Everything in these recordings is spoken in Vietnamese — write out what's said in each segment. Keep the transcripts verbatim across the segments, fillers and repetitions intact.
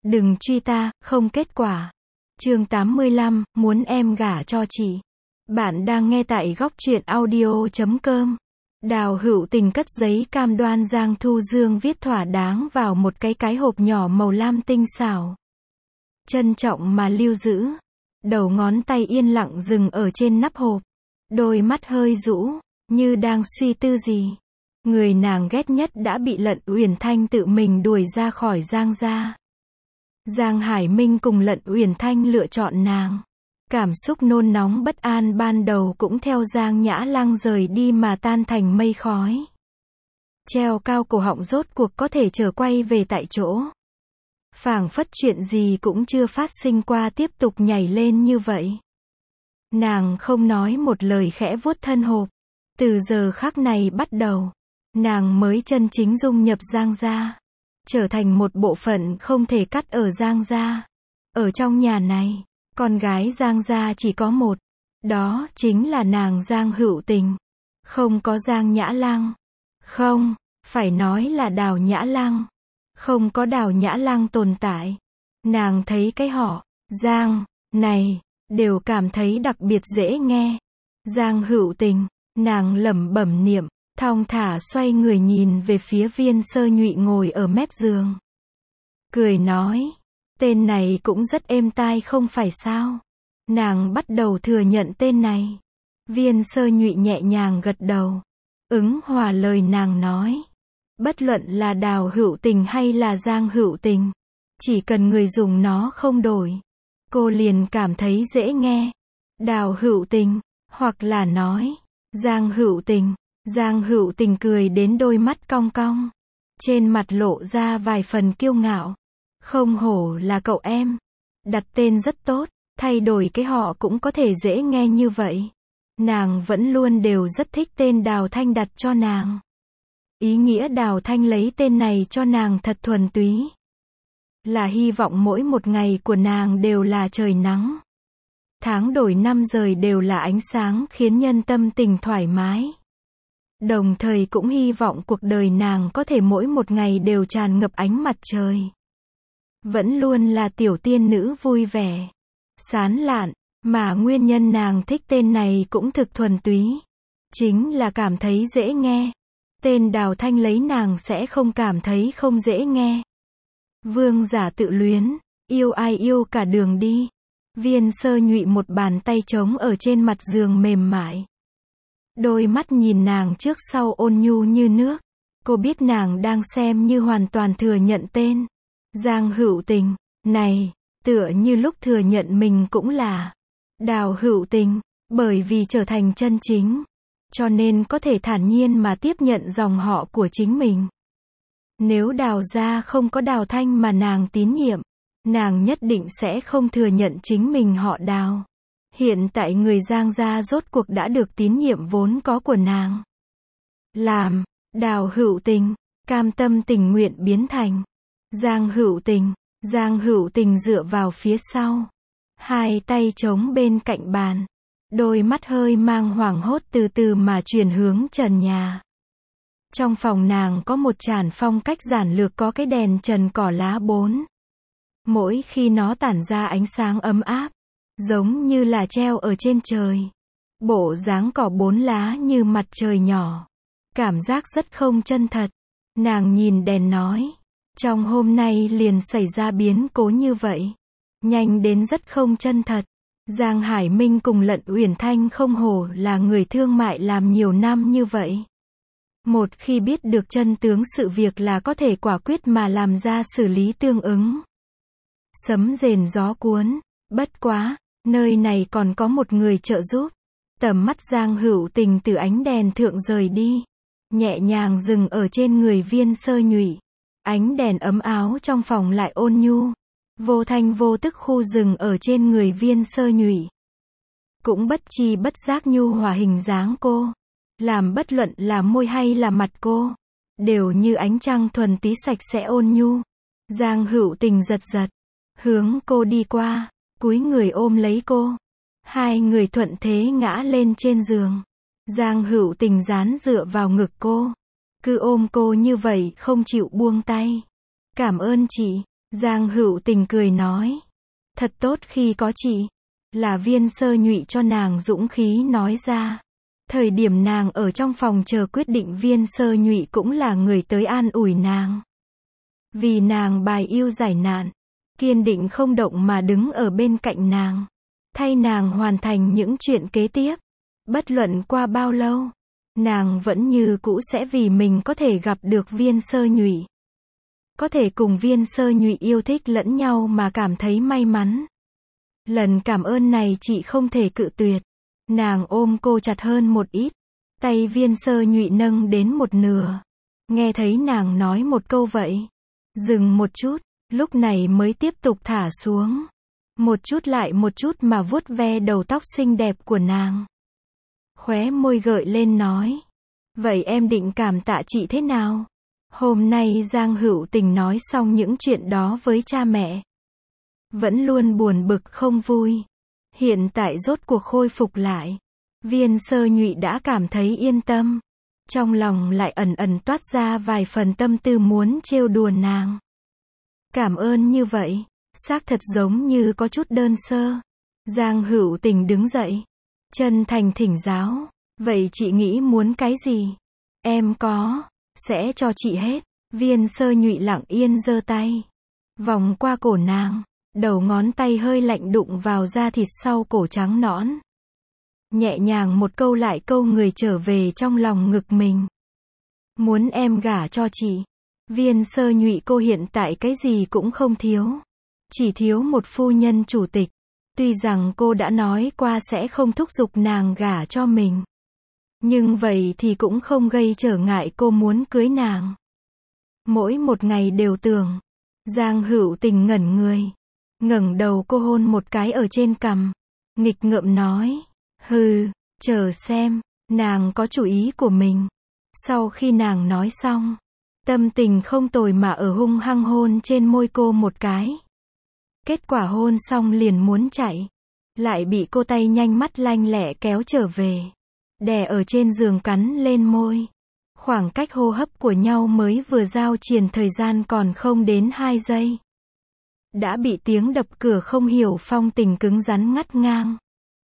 Đừng truy ta, không kết quả. Chương tám mươi lăm, muốn em gả cho chị. Bạn đang nghe tại góc truyện audio chấm com. Đào Hữu Tình cất giấy cam đoan Giang Thu Dương viết thỏa đáng vào một cái cái hộp nhỏ màu lam tinh xảo. Trân trọng mà lưu giữ. Đầu ngón tay yên lặng dừng ở trên nắp hộp. Đôi mắt hơi rũ, như đang suy tư gì. Người nàng ghét nhất đã bị Lận Uyển Thanh tự mình đuổi ra khỏi Giang gia. Giang Hải Minh cùng Lận Uyển Thanh lựa chọn nàng. Cảm xúc nôn nóng bất an ban đầu cũng theo Giang Nhã Lăng rời đi mà tan thành mây khói. Treo cao cổ họng rốt cuộc có thể trở quay về tại chỗ. Phảng phất chuyện gì cũng chưa phát sinh qua tiếp tục nhảy lên như vậy. Nàng không nói một lời khẽ vuốt thân hộp. Từ giờ khắc này bắt đầu, nàng mới chân chính dung nhập Giang gia. Trở thành một bộ phận không thể cắt ở Giang gia. Ở trong nhà này, con gái Giang gia chỉ có một. Đó chính là nàng Giang Hữu Tình. Không có Giang Nhã Lăng. Không, phải nói là Đào Nhã Lăng. Không có Đào Nhã Lăng tồn tại. Nàng thấy cái họ Giang này đều cảm thấy đặc biệt dễ nghe. Giang Hữu Tình, nàng lẩm bẩm niệm, thong thả xoay người nhìn về phía Viên Sơ Nhụy ngồi ở mép giường. Cười nói, tên này cũng rất êm tai không phải sao? Nàng bắt đầu thừa nhận tên này. Viên Sơ Nhụy nhẹ nhàng gật đầu, ứng hòa lời nàng nói. Bất luận là Đào Hữu Tình hay là Giang Hữu Tình, chỉ cần người dùng nó không đổi, cô liền cảm thấy dễ nghe. Đào Hữu Tình, hoặc là nói, Giang Hữu Tình. Giang Hữu Tình cười đến đôi mắt cong cong. Trên mặt lộ ra vài phần kiêu ngạo. Không hổ là cậu em. Đặt tên rất tốt, thay đổi cái họ cũng có thể dễ nghe như vậy. Nàng vẫn luôn đều rất thích tên Đào Thanh đặt cho nàng. Ý nghĩa Đào Thanh lấy tên này cho nàng thật thuần túy. Là hy vọng mỗi một ngày của nàng đều là trời nắng. Tháng đổi năm rời đều là ánh sáng khiến nhân tâm tình thoải mái. Đồng thời cũng hy vọng cuộc đời nàng có thể mỗi một ngày đều tràn ngập ánh mặt trời. Vẫn luôn là tiểu tiên nữ vui vẻ, sán lạn, mà nguyên nhân nàng thích tên này cũng thực thuần túy. Chính là cảm thấy dễ nghe. Tên Đào Thanh lấy nàng sẽ không cảm thấy không dễ nghe. Vương giả tự luyến, yêu ai yêu cả đường đi. Viên Sơ Nhụy một bàn tay trống ở trên mặt giường mềm mại. Đôi mắt nhìn nàng trước sau ôn nhu như nước. Cô biết nàng đang xem như hoàn toàn thừa nhận tên Giang Hữu Tình này, tựa như lúc thừa nhận mình cũng là Đào Hữu Tình, bởi vì trở thành chân chính, cho nên có thể thản nhiên mà tiếp nhận dòng họ của chính mình. Nếu Đào gia không có Đào Thanh mà nàng tín nhiệm, nàng nhất định sẽ không thừa nhận chính mình họ Đào. Hiện tại người Giang gia rốt cuộc đã được tín nhiệm vốn có của nàng. Làm Đào Hữu Tình, cam tâm tình nguyện biến thành Giang Hữu Tình. Giang Hữu Tình dựa vào phía sau, hai tay chống bên cạnh bàn, đôi mắt hơi mang hoảng hốt từ từ mà chuyển hướng trần nhà. Trong phòng nàng có một tràn phong cách giản lược có cái đèn trần cỏ lá bốn. Mỗi khi nó tản ra ánh sáng ấm áp, giống như là treo ở trên trời. Bộ dáng cỏ bốn lá như mặt trời nhỏ. Cảm giác rất không chân thật. Nàng nhìn đèn nói, trong hôm nay liền xảy ra biến cố như vậy. Nhanh đến rất không chân thật. Giang Hải Minh cùng Lận Uyển Thanh không hổ là người thương mại làm nhiều năm như vậy. Một khi biết được chân tướng sự việc là có thể quả quyết mà làm ra xử lý tương ứng. Sấm rền gió cuốn, bất quá, nơi này còn có một người trợ giúp. Tầm mắt Giang Hữu Tình từ ánh đèn thượng rời đi, nhẹ nhàng dừng ở trên người Viên Sơ Nhụy. Ánh đèn ấm áo trong phòng lại ôn nhu, vô thanh vô tức khu dừng ở trên người Viên Sơ Nhụy. Cũng bất chi bất giác nhu hòa hình dáng cô, làm bất luận là môi hay là mặt cô, đều như ánh trăng thuần tí sạch sẽ ôn nhu. Giang Hữu Tình giật giật, hướng cô đi qua, cúi người ôm lấy cô. Hai người thuận thế ngã lên trên giường. Giang Hữu Tình dán dựa vào ngực cô, cứ ôm cô như vậy không chịu buông tay. Cảm ơn chị. Giang Hữu Tình cười nói. Thật tốt khi có chị. Là Viên Sơ Nhụy cho nàng dũng khí nói ra. Thời điểm nàng ở trong phòng chờ quyết định, Viên Sơ Nhụy cũng là người tới an ủi nàng. Vì nàng bài yêu giải nạn, kiên định không động mà đứng ở bên cạnh nàng, thay nàng hoàn thành những chuyện kế tiếp. Bất luận qua bao lâu, nàng vẫn như cũ sẽ vì mình có thể gặp được Viên Sơ Nhụy, có thể cùng Viên Sơ Nhụy yêu thích lẫn nhau mà cảm thấy may mắn. Lần cảm ơn này chị không thể cự tuyệt. Nàng ôm cô chặt hơn một ít, tay Viên Sơ Nhụy nâng đến một nửa. Nghe thấy nàng nói một câu vậy, dừng một chút, lúc này mới tiếp tục thả xuống. Một chút lại một chút mà vuốt ve đầu tóc xinh đẹp của nàng. Khóe môi gợi lên nói. Vậy em định cảm tạ chị thế nào? Hôm nay Giang Hữu Tình nói xong những chuyện đó với cha mẹ. Vẫn luôn buồn bực không vui. Hiện tại rốt cuộc khôi phục lại. Viên Sơ Nhụy đã cảm thấy yên tâm. Trong lòng lại ẩn ẩn toát ra vài phần tâm tư muốn trêu đùa nàng. Cảm ơn như vậy, xác thật giống như có chút đơn sơ. Giang Hữu Tình đứng dậy, chân thành thỉnh giáo. Vậy chị nghĩ muốn cái gì? Em có, sẽ cho chị hết. Viên Sơ Nhụy lặng yên giơ tay, vòng qua cổ nàng, đầu ngón tay hơi lạnh đụng vào da thịt sau cổ trắng nõn. Nhẹ nhàng một câu lại câu người trở về trong lòng ngực mình. Muốn em gả cho chị. Viên Sơ Nhụy cô hiện tại cái gì cũng không thiếu. Chỉ thiếu một phu nhân chủ tịch. Tuy rằng cô đã nói qua sẽ không thúc giục nàng gả cho mình. Nhưng vậy thì cũng không gây trở ngại cô muốn cưới nàng. Mỗi một ngày đều tưởng. Giang Hữu Tình ngẩn người. Ngẩng đầu cô hôn một cái ở trên cằm. Nghịch ngợm nói. Hừ, chờ xem. Nàng có chủ ý của mình. Sau khi nàng nói xong, tâm tình không tồi mà ở hung hăng hôn trên môi cô một cái. Kết quả hôn xong liền muốn chạy. Lại bị cô tay nhanh mắt lanh lẹ kéo trở về. Đè ở trên giường cắn lên môi. Khoảng cách hô hấp của nhau mới vừa giao triển thời gian còn không đến hai giây. Đã bị tiếng đập cửa không hiểu phong tình cứng rắn ngắt ngang.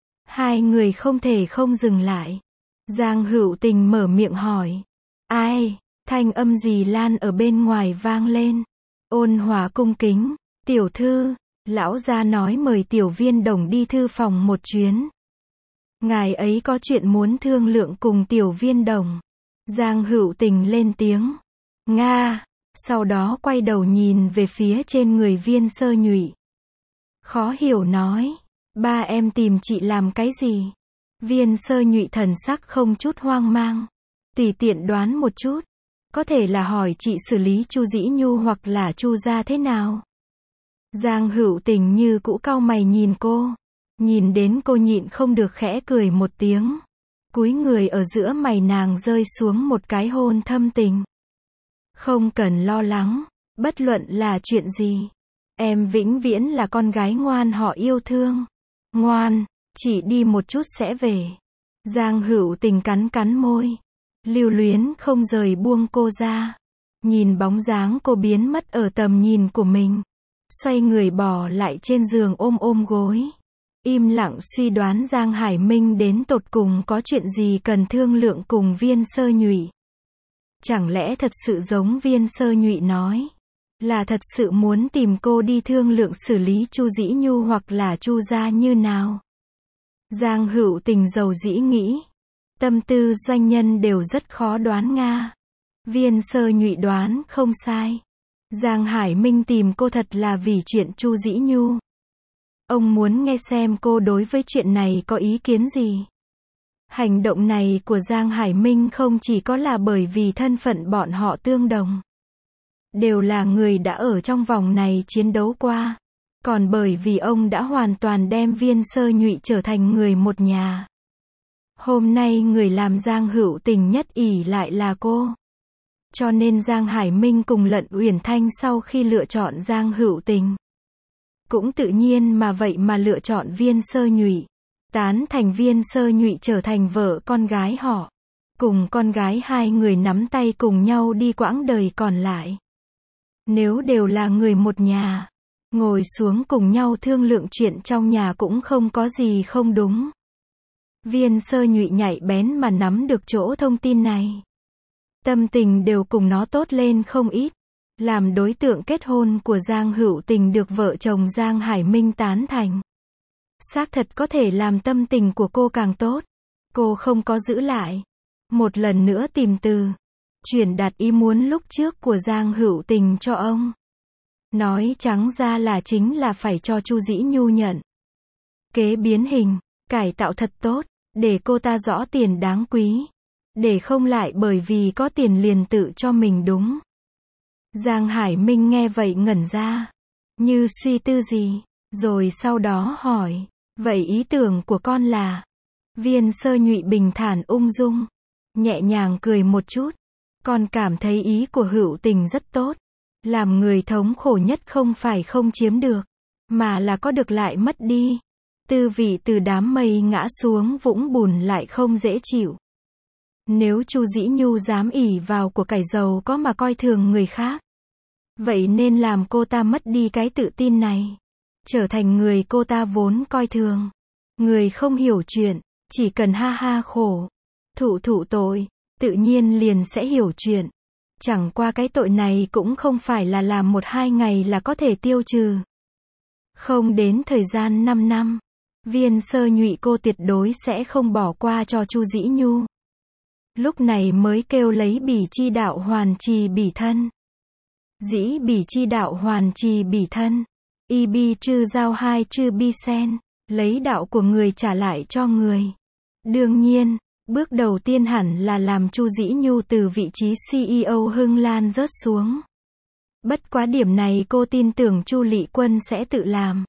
Hai người không thể không dừng lại. Giang Hữu Tình mở miệng hỏi. Ai? Thanh âm gì lan ở bên ngoài vang lên. Ôn hòa cung kính. Tiểu thư, lão gia nói mời Tiểu Viên Đồng đi thư phòng một chuyến. Ngài ấy có chuyện muốn thương lượng cùng Tiểu Viên Đồng. Giang Hữu Tình lên tiếng. Nga. Sau đó quay đầu nhìn về phía trên người Viên Sơ Nhụy. Khó hiểu nói. Ba em tìm chị làm cái gì? Viên Sơ Nhụy thần sắc không chút hoang mang. Tùy tiện đoán một chút. Có thể là hỏi chị xử lý Chu Dĩ Nhu hoặc là Chu gia thế nào? Giang Hữu Tình như cũ cau mày nhìn cô. Nhìn đến cô nhịn không được khẽ cười một tiếng. Cúi người ở giữa mày nàng rơi xuống một cái hôn thâm tình. Không cần lo lắng. Bất luận là chuyện gì. Em vĩnh viễn là con gái ngoan họ yêu thương. Ngoan, chỉ đi một chút sẽ về. Giang Hữu Tình cắn cắn môi. Lưu luyến không rời buông cô ra. Nhìn bóng dáng cô biến mất ở tầm nhìn của mình. Xoay người bò lại trên giường ôm ôm gối. Im lặng suy đoán Giang Hải Minh đến tột cùng có chuyện gì cần thương lượng cùng Viên Sơ Nhụy. Chẳng lẽ thật sự giống Viên Sơ Nhụy nói. Là thật sự muốn tìm cô đi thương lượng xử lý Chu Dĩ Nhu hoặc là Chu gia như nào. Giang Hữu Tình giàu dĩ nghĩ. Tâm tư doanh nhân đều rất khó đoán nga. Viên Sơ Nhụy đoán không sai. Giang Hải Minh tìm cô thật là vì chuyện Chu Dĩ Nhu. Ông muốn nghe xem cô đối với chuyện này có ý kiến gì. Hành động này của Giang Hải Minh không chỉ có là bởi vì thân phận bọn họ tương đồng. Đều là người đã ở trong vòng này chiến đấu qua. Còn bởi vì ông đã hoàn toàn đem Viên Sơ Nhụy trở thành người một nhà. Hôm nay người làm Giang Hữu Tình nhất ỷ lại là cô. Cho nên Giang Hải Minh cùng Lận Uyển Thanh sau khi lựa chọn Giang Hữu Tình, cũng tự nhiên mà vậy mà lựa chọn Viên Sơ Nhụy. Tán thành Viên Sơ Nhụy trở thành vợ con gái họ. Cùng con gái hai người nắm tay cùng nhau đi quãng đời còn lại. Nếu đều là người một nhà, ngồi xuống cùng nhau thương lượng chuyện trong nhà cũng không có gì không đúng. Viên Sơ Nhụy nhạy bén mà nắm được chỗ thông tin này. Tâm tình đều cùng nó tốt lên không ít. Làm đối tượng kết hôn của Giang Hữu Tình được vợ chồng Giang Hải Minh tán thành. Xác thật có thể làm tâm tình của cô càng tốt. Cô không có giữ lại. Một lần nữa tìm từ. Chuyển đạt ý muốn lúc trước của Giang Hữu Tình cho ông. Nói trắng ra là chính là phải cho Chu Dĩ Nhu nhận. Kế biến hình, cải tạo thật tốt, để cô ta rõ tiền đáng quý. Để không lại bởi vì có tiền liền tự cho mình đúng. Giang Hải Minh nghe vậy ngẩn ra. Như suy tư gì. Rồi sau đó hỏi. Vậy ý tưởng của con là? Viên Sơ Nhụy bình thản ung dung. Nhẹ nhàng cười một chút. Con cảm thấy ý của Hữu Tình rất tốt. Làm người thống khổ nhất không phải không chiếm được. Mà là có được lại mất đi. Tư vị từ đám mây ngã xuống vũng bùn lại không dễ chịu. Nếu Chu Dĩ Nhu dám ỷ vào của cải giàu có mà coi thường người khác. Vậy nên làm cô ta mất đi cái tự tin này. Trở thành người cô ta vốn coi thường. Người không hiểu chuyện, chỉ cần ha ha khổ. Thụ thụ tội, tự nhiên liền sẽ hiểu chuyện. Chẳng qua cái tội này cũng không phải là làm một hai ngày là có thể tiêu trừ. Không đến thời gian năm năm. Viên Sơ Nhụy cô tuyệt đối sẽ không bỏ qua cho Chu Dĩ Nhu. Lúc này mới kêu lấy bỉ chi đạo hoàn trì bỉ thân. Dĩ bỉ chi đạo hoàn trì bỉ thân. Y bi chư giao hai chư bi sen. Lấy đạo của người trả lại cho người. Đương nhiên, bước đầu tiên hẳn là làm Chu Dĩ Nhu từ vị trí xê e ô Hưng Lan rớt xuống. Bất quá điểm này cô tin tưởng Chu Lị Quân sẽ tự làm.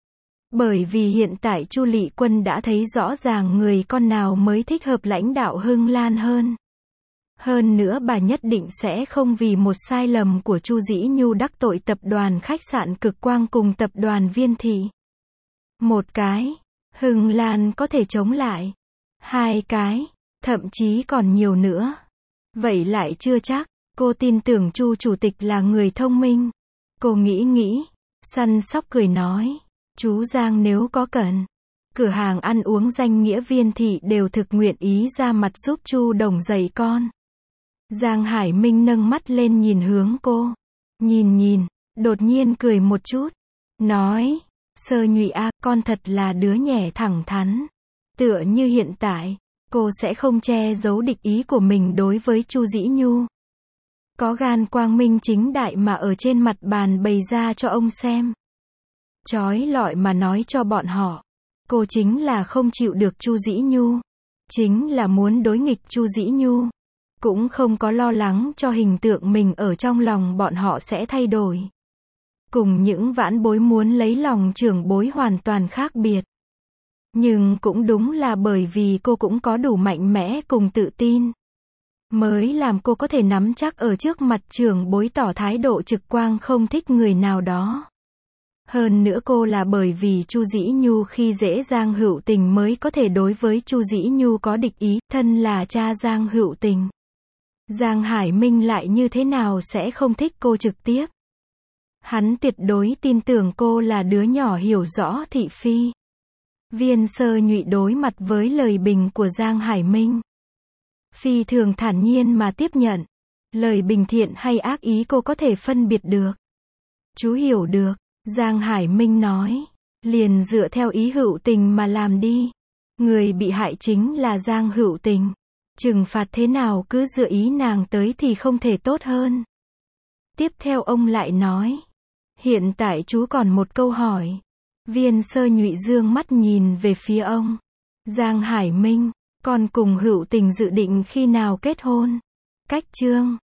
Bởi vì hiện tại Chu Lị Quân đã thấy rõ ràng người con nào mới thích hợp lãnh đạo Hưng Lan hơn. Hơn nữa bà nhất định sẽ không vì một sai lầm của Chu Dĩ Nhu đắc tội tập đoàn khách sạn Cực Quang cùng tập đoàn Viên Thị. Một cái, Hưng Lan có thể chống lại. Hai cái, thậm chí còn nhiều nữa. Vậy lại chưa chắc, cô tin tưởng Chu chủ tịch là người thông minh. Cô nghĩ nghĩ, săn sóc cười nói, chú Giang nếu có cần, cửa hàng ăn uống danh nghĩa Viên Thị đều thực nguyện ý ra mặt giúp Chu Đồng dạy con. Giang Hải Minh nâng mắt lên nhìn hướng cô. Nhìn nhìn, đột nhiên cười một chút. Nói, Sơ Nhụy a, con thật là đứa nhẻ thẳng thắn. Tựa như hiện tại, cô sẽ không che giấu địch ý của mình đối với Chu Dĩ Nhu. Có gan quang minh chính đại mà ở trên mặt bàn bày ra cho ông xem. Chói lọi mà nói cho bọn họ. Cô chính là không chịu được Chu Dĩ Nhu. Chính là muốn đối nghịch Chu Dĩ Nhu. Cũng không có lo lắng cho hình tượng mình ở trong lòng bọn họ sẽ thay đổi. Cùng những vãn bối muốn lấy lòng trưởng bối hoàn toàn khác biệt. Nhưng cũng đúng là bởi vì cô cũng có đủ mạnh mẽ cùng tự tin. Mới làm cô có thể nắm chắc ở trước mặt trưởng bối tỏ thái độ trực quang không thích người nào đó. Hơn nữa cô là bởi vì Chu Dĩ Nhu khi dễ Giang Hữu Tình mới có thể đối với Chu Dĩ Nhu có địch ý, thân là cha Giang Hữu Tình. Giang Hải Minh lại như thế nào sẽ không thích cô trực tiếp. Hắn tuyệt đối tin tưởng cô là đứa nhỏ hiểu rõ thị phi. Viên Sơ Nhụy đối mặt với lời bình của Giang Hải Minh. Phi thường thản nhiên mà tiếp nhận. Lời bình thiện hay ác ý cô có thể phân biệt được. Chú hiểu được, Giang Hải Minh nói. Liền dựa theo ý Hữu Tình mà làm đi. Người bị hại chính là Giang Hữu Tình. Trừng phạt thế nào cứ dựa ý nàng tới thì không thể tốt hơn. Tiếp theo ông lại nói. Hiện tại chú còn một câu hỏi. Viên Sơ Nhụy dương mắt nhìn về phía ông. Giang Hải Minh, con cùng Hữu Tình dự định khi nào kết hôn? Cách chương